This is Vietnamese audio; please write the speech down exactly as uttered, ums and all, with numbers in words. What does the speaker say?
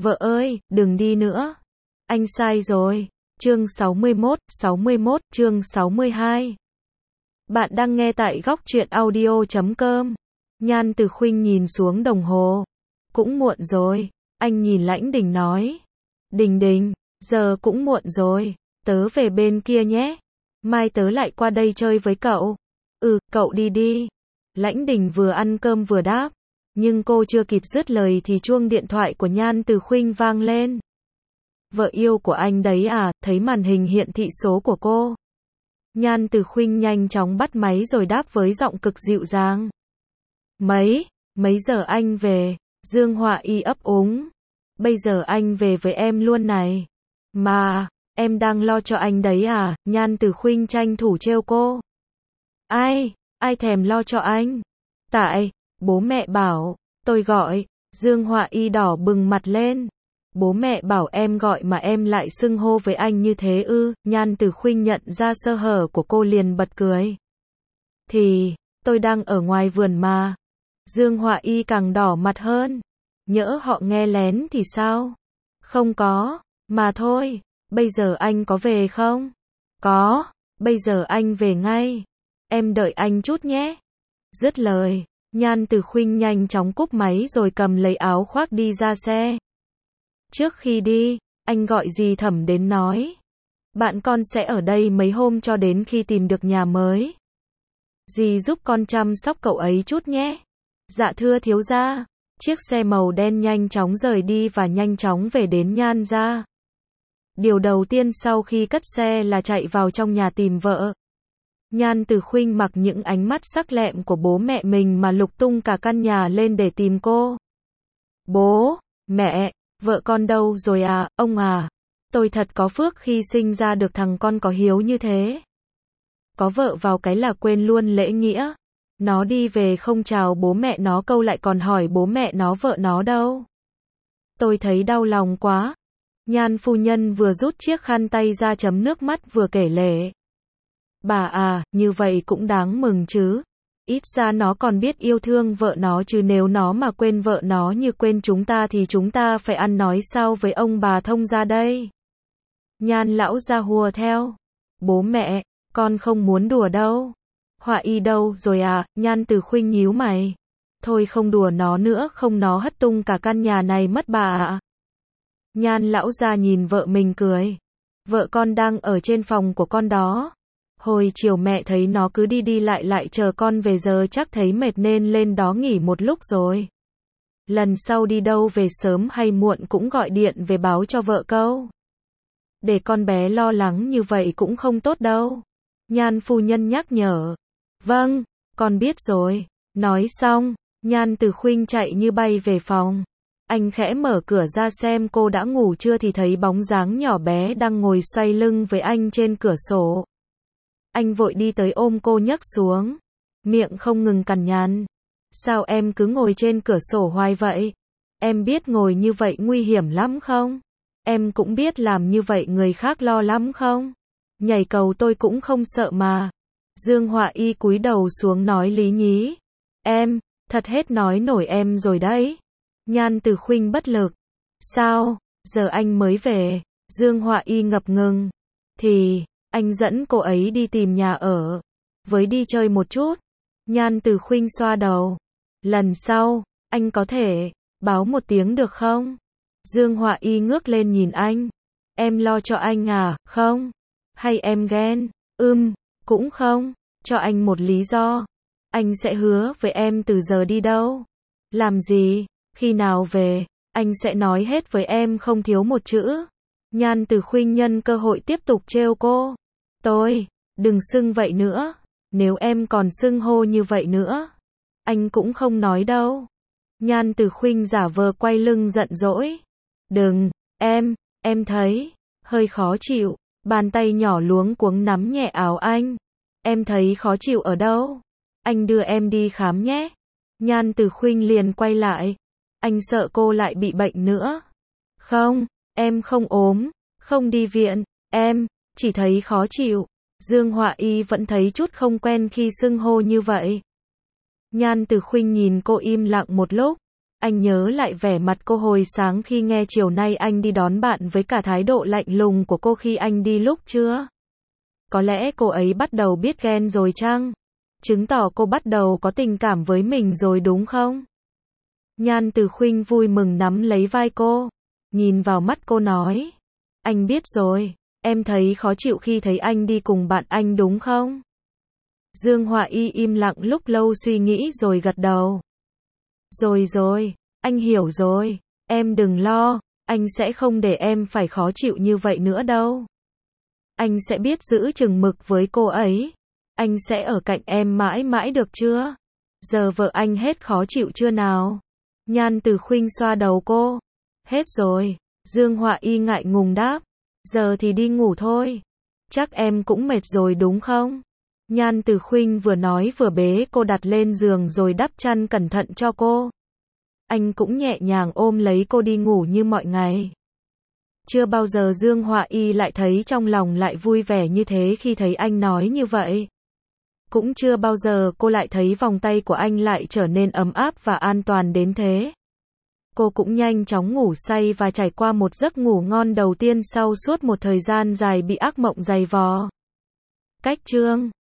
Vợ ơi, đừng đi nữa. Anh sai rồi. Chương sáu mươi mốt, sáu mươi mốt, chương sáu mươi hai. Bạn đang nghe tại góc truyện audio chấm com. Nhan Từ Khuynh nhìn xuống đồng hồ. Cũng muộn rồi. Anh nhìn Lãnh Đình nói. Đình Đình, giờ cũng muộn rồi. Tớ về bên kia nhé. Mai tớ lại qua đây chơi với cậu. Ừ, cậu đi đi. Lãnh Đình vừa ăn cơm vừa đáp. Nhưng cô chưa kịp dứt lời thì chuông điện thoại của Nhan Từ Khuynh vang lên. Vợ yêu của anh đấy à, thấy màn hình hiện thị số của cô. Nhan Từ Khuynh nhanh chóng bắt máy rồi đáp với giọng cực dịu dàng. Mấy, mấy giờ anh về? Dương Họa Y ấp úng. Bây giờ anh về với em luôn này. Mà, em đang lo cho anh đấy à? Nhan Từ Khuynh tranh thủ trêu cô. Ai, ai thèm lo cho anh? Tại, bố mẹ bảo, tôi gọi. Dương Họa Y đỏ bừng mặt lên. Bố mẹ bảo em gọi mà em lại xưng hô với anh như thế ư? Nhan Từ Khuynh nhận ra sơ hở của cô liền bật cười. Thì, tôi đang ở ngoài vườn mà. Dương Họa Y càng đỏ mặt hơn. Nhỡ họ nghe lén thì sao? Không có, mà thôi, bây giờ anh có về không? Có, bây giờ anh về ngay. Em đợi anh chút nhé. Dứt lời, Nhan Từ Khuynh nhanh chóng cúp máy rồi cầm lấy áo khoác đi ra xe. Trước khi đi, anh gọi dì Thẩm đến nói. Bạn con sẽ ở đây mấy hôm cho đến khi tìm được nhà mới. Dì giúp con chăm sóc cậu ấy chút nhé. Dạ thưa thiếu gia. Chiếc xe màu đen nhanh chóng rời đi và nhanh chóng về đến Nhan gia. Điều đầu tiên sau khi cất xe là chạy vào trong nhà tìm vợ. Nhan Từ Khuynh mặc những ánh mắt sắc lẹm của bố mẹ mình mà lục tung cả căn nhà lên để tìm cô. Bố, mẹ, vợ con đâu rồi à, ông à? Tôi thật có phước khi sinh ra được thằng con có hiếu như thế. Có vợ vào cái là quên luôn lễ nghĩa. Nó đi về không chào bố mẹ nó câu lại còn hỏi bố mẹ nó vợ nó đâu. Tôi thấy đau lòng quá. Nhan phu nhân vừa rút chiếc khăn tay ra chấm nước mắt vừa kể lể. Bà à, như vậy cũng đáng mừng chứ. Ít ra nó còn biết yêu thương vợ nó chứ nếu nó mà quên vợ nó như quên chúng ta thì chúng ta phải ăn nói sao với ông bà thông gia đây. Nhan lão gia hùa theo. Bố mẹ, con không muốn đùa đâu. Họa Y đâu rồi à? Nhan Từ Khuynh nhíu mày. Thôi không đùa nó nữa không nó hất tung cả căn nhà này mất bà ạ. Nhan lão gia nhìn vợ mình cười. Vợ con đang ở trên phòng của con đó. Hồi chiều mẹ thấy nó cứ đi đi lại lại chờ con về giờ chắc thấy mệt nên lên đó nghỉ một lúc rồi. Lần sau đi đâu về sớm hay muộn cũng gọi điện về báo cho vợ câu. Để con bé lo lắng như vậy cũng không tốt đâu. Nhan phu nhân nhắc nhở. Vâng, con biết rồi. Nói xong, Nhan Từ Khuynh chạy như bay về phòng. Anh khẽ mở cửa ra xem cô đã ngủ chưa thì thấy bóng dáng nhỏ bé đang ngồi xoay lưng với anh trên cửa sổ. Anh vội đi tới ôm cô nhấc xuống. Miệng không ngừng cằn nhằn. Sao em cứ ngồi trên cửa sổ hoài vậy? Em biết ngồi như vậy nguy hiểm lắm không? Em cũng biết làm như vậy người khác lo lắm không? Nhảy cầu tôi cũng không sợ mà. Dương Họa Y cúi đầu xuống nói lý nhí. Em, thật hết nói nổi em rồi đấy. Nhan Từ Khuynh bất lực. Sao, giờ anh mới về? Dương Họa Y ngập ngừng. Thì, anh dẫn cô ấy đi tìm nhà ở. Với đi chơi một chút. Nhan Từ Khuynh xoa đầu. Lần sau, anh có thể báo một tiếng được không? Dương Họa Y ngước lên nhìn anh. Em lo cho anh à, không? Hay em ghen? Ừm, cũng không. Cho anh một lý do. Anh sẽ hứa với em từ giờ đi đâu. Làm gì, khi nào về, anh sẽ nói hết với em không thiếu một chữ. Nhan Từ Khuynh nhân cơ hội tiếp tục trêu cô. Tôi, đừng xưng vậy nữa. Nếu em còn xưng hô như vậy nữa, anh cũng không nói đâu. Nhan Từ Khuynh giả vờ quay lưng giận dỗi. Đừng, em, em thấy hơi khó chịu. Bàn tay nhỏ luống cuống nắm nhẹ áo anh. Em thấy khó chịu ở đâu? Anh đưa em đi khám nhé. Nhan Từ Khuynh liền quay lại. Anh sợ cô lại bị bệnh nữa. Không, em không ốm, không đi viện, em chỉ thấy khó chịu. Dương Họa Y vẫn thấy chút không quen khi xưng hô như vậy. Nhan Từ Khuynh nhìn cô im lặng một lúc. Anh nhớ lại vẻ mặt cô hồi sáng khi nghe chiều nay anh đi đón bạn với cả thái độ lạnh lùng của cô khi anh đi lúc trưa. Có lẽ cô ấy bắt đầu biết ghen rồi chăng? Chứng tỏ cô bắt đầu có tình cảm với mình rồi đúng không? Nhan Từ Khuynh vui mừng nắm lấy vai cô, nhìn vào mắt cô nói. Anh biết rồi, em thấy khó chịu khi thấy anh đi cùng bạn anh đúng không? Dương Họa Y im lặng lúc lâu suy nghĩ rồi gật đầu. Rồi rồi, anh hiểu rồi, em đừng lo, anh sẽ không để em phải khó chịu như vậy nữa đâu. Anh sẽ biết giữ chừng mực với cô ấy. Anh sẽ ở cạnh em mãi mãi được chưa? Giờ vợ anh hết khó chịu chưa nào? Nhan Từ Khuynh xoa đầu cô. Hết rồi, Dương Họa Y ngại ngùng đáp. Giờ thì đi ngủ thôi. Chắc em cũng mệt rồi đúng không? Nhan Từ Khuynh vừa nói vừa bế cô đặt lên giường rồi đắp chăn cẩn thận cho cô. Anh cũng nhẹ nhàng ôm lấy cô đi ngủ như mọi ngày. Chưa bao giờ Dương Họa Y lại thấy trong lòng lại vui vẻ như thế khi thấy anh nói như vậy. Cũng chưa bao giờ cô lại thấy vòng tay của anh lại trở nên ấm áp và an toàn đến thế. Cô cũng nhanh chóng ngủ say và trải qua một giấc ngủ ngon đầu tiên sau suốt một thời gian dài bị ác mộng dày vò. Cách chương